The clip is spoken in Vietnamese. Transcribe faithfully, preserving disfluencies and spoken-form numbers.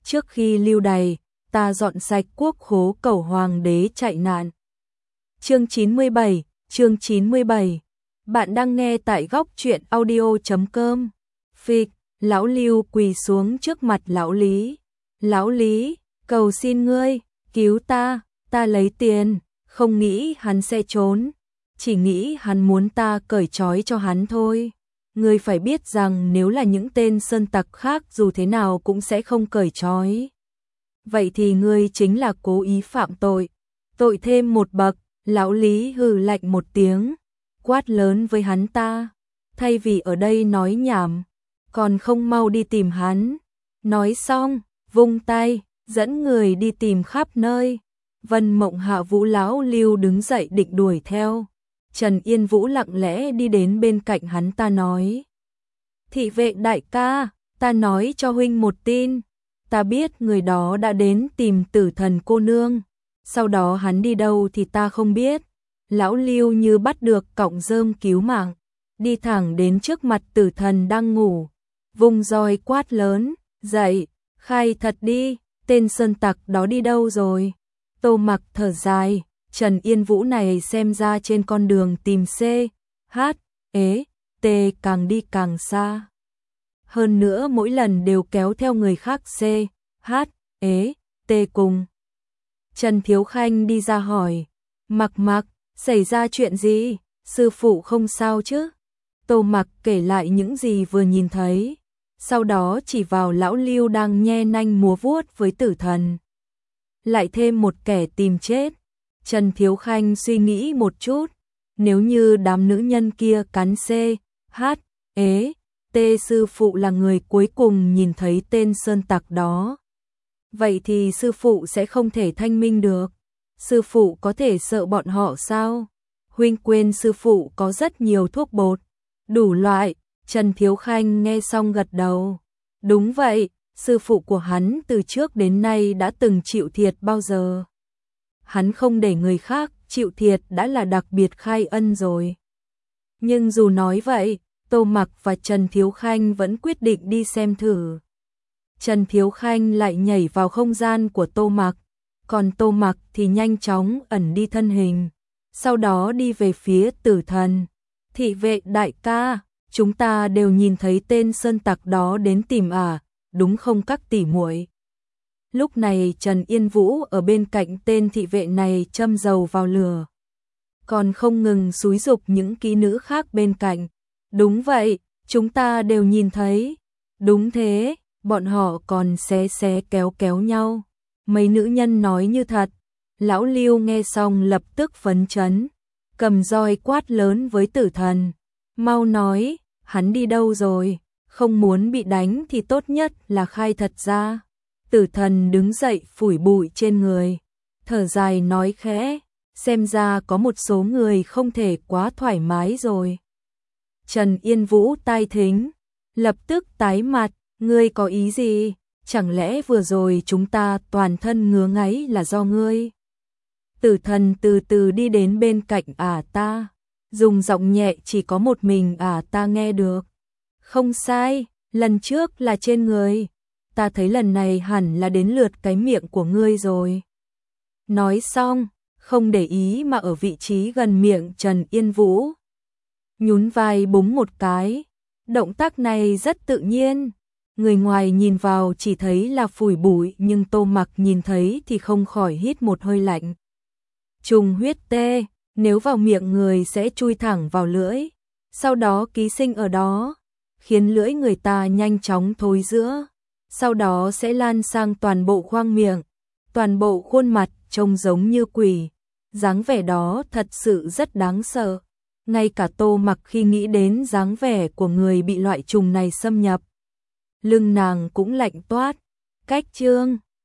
trước khi lưu đày, ta dọn sạch quốc khố cầu hoàng đế chạy nạn. Chương chín mươi bảy, chương chín mươi bảy. Bạn đang nghe tại góc truyện audio chấm com. Phịch, lão Lưu quỳ xuống trước mặt lão Lý. Lão Lý, cầu xin ngươi, cứu ta, ta lấy tiền, không nghĩ hắn sẽ trốn, chỉ nghĩ hắn muốn ta cởi trói cho hắn thôi. Ngươi phải biết rằng nếu là những tên sơn tặc khác dù thế nào cũng sẽ không cởi trói. Vậy thì ngươi chính là cố ý phạm tội, tội thêm một bậc. Lão Lý hừ lạnh một tiếng, quát lớn với hắn ta, thay vì ở đây nói nhảm, còn không mau đi tìm hắn. Nói xong, vung tay, dẫn người đi tìm khắp nơi. Vân Mộng Hạ Vũ lão Lưu đứng dậy định đuổi theo. Trần Yên Vũ lặng lẽ đi đến bên cạnh hắn ta nói, thị vệ đại ca, ta nói cho huynh một tin, ta biết người đó đã đến tìm Tử Thần cô nương. Sau đó hắn đi đâu thì ta không biết. Lão Lưu như bắt được cọng rơm cứu mạng, đi thẳng đến trước mặt Tử Thần đang ngủ, vung roi quát lớn, dậy, khai thật đi, tên sơn tặc đó đi đâu rồi? Tô Mặc thở dài, Trần Yên Vũ này xem ra trên con đường tìm C, H, E, T càng đi càng xa. Hơn nữa mỗi lần đều kéo theo người khác C, H, E, T cùng. Trần Thiếu Khanh đi ra hỏi, Mặc Mặc, xảy ra chuyện gì, sư phụ không sao chứ? Tô Mặc kể lại những gì vừa nhìn thấy, sau đó chỉ vào lão Lưu đang nhe nanh múa vuốt với Tử Thần. Lại thêm một kẻ tìm chết. Trần Thiếu Khanh suy nghĩ một chút, nếu như đám nữ nhân kia cắn C, H, E, T sư phụ là người cuối cùng nhìn thấy tên sơn tặc đó. Vậy thì sư phụ sẽ không thể thanh minh được. Sư phụ có thể sợ bọn họ sao? Huynh quên sư phụ có rất nhiều thuốc bột, đủ loại. Trần Thiếu Khanh nghe xong gật đầu. Đúng vậy, sư phụ của hắn từ trước đến nay đã từng chịu thiệt bao giờ. Hắn không để người khác chịu thiệt đã là đặc biệt khai ân rồi. Nhưng dù nói vậy, Tô Mặc và Trần Thiếu Khanh vẫn quyết định đi xem thử. Trần Thiếu Khanh lại nhảy vào không gian của Tô Mặc, còn Tô Mặc thì nhanh chóng ẩn đi thân hình, sau đó đi về phía Tử Thần. Thị vệ đại ca, chúng ta đều nhìn thấy tên sơn tặc đó đến tìm à, đúng không các tỷ muội? Lúc này Trần Yên Vũ ở bên cạnh tên thị vệ này châm dầu vào lửa, còn không ngừng xúi giục những kỹ nữ khác bên cạnh. Đúng vậy, chúng ta đều nhìn thấy. Đúng thế, bọn họ còn xé xé kéo kéo nhau. Mấy nữ nhân nói như thật. Lão Lưu nghe xong lập tức phấn chấn, cầm roi quát lớn với Tử Thần. Mau nói, hắn đi đâu rồi? Không muốn bị đánh thì tốt nhất là khai thật ra. Tử Thần đứng dậy phủi bụi trên người, thở dài nói khẽ, xem ra có một số người không thể quá thoải mái rồi. Trần Yên Vũ tai thính, lập tức tái mặt, ngươi có ý gì? Chẳng lẽ vừa rồi chúng ta toàn thân ngứa ngáy là do ngươi? Tử Thần từ từ đi đến bên cạnh ả ta, dùng giọng nhẹ chỉ có một mình ả ta nghe được. Không sai, lần trước là trên người, ta thấy lần này hẳn là đến lượt cái miệng của ngươi rồi. Nói xong, không để ý mà ở vị trí gần miệng Trần Yên Vũ, nhún vai búng một cái. Động tác này rất tự nhiên, người ngoài nhìn vào chỉ thấy là phủi bụi, nhưng Tô Mặc nhìn thấy thì không khỏi hít một hơi lạnh. Trùng huyết tê, nếu vào miệng người sẽ chui thẳng vào lưỡi, sau đó ký sinh ở đó, khiến lưỡi người ta nhanh chóng thối rữa, sau đó sẽ lan sang toàn bộ khoang miệng, toàn bộ khuôn mặt trông giống như quỷ. Dáng vẻ đó thật sự rất đáng sợ. Ngay cả Tô Mặc khi nghĩ đến dáng vẻ của người bị loại trùng này xâm nhập, lưng nàng cũng lạnh toát. Cách chương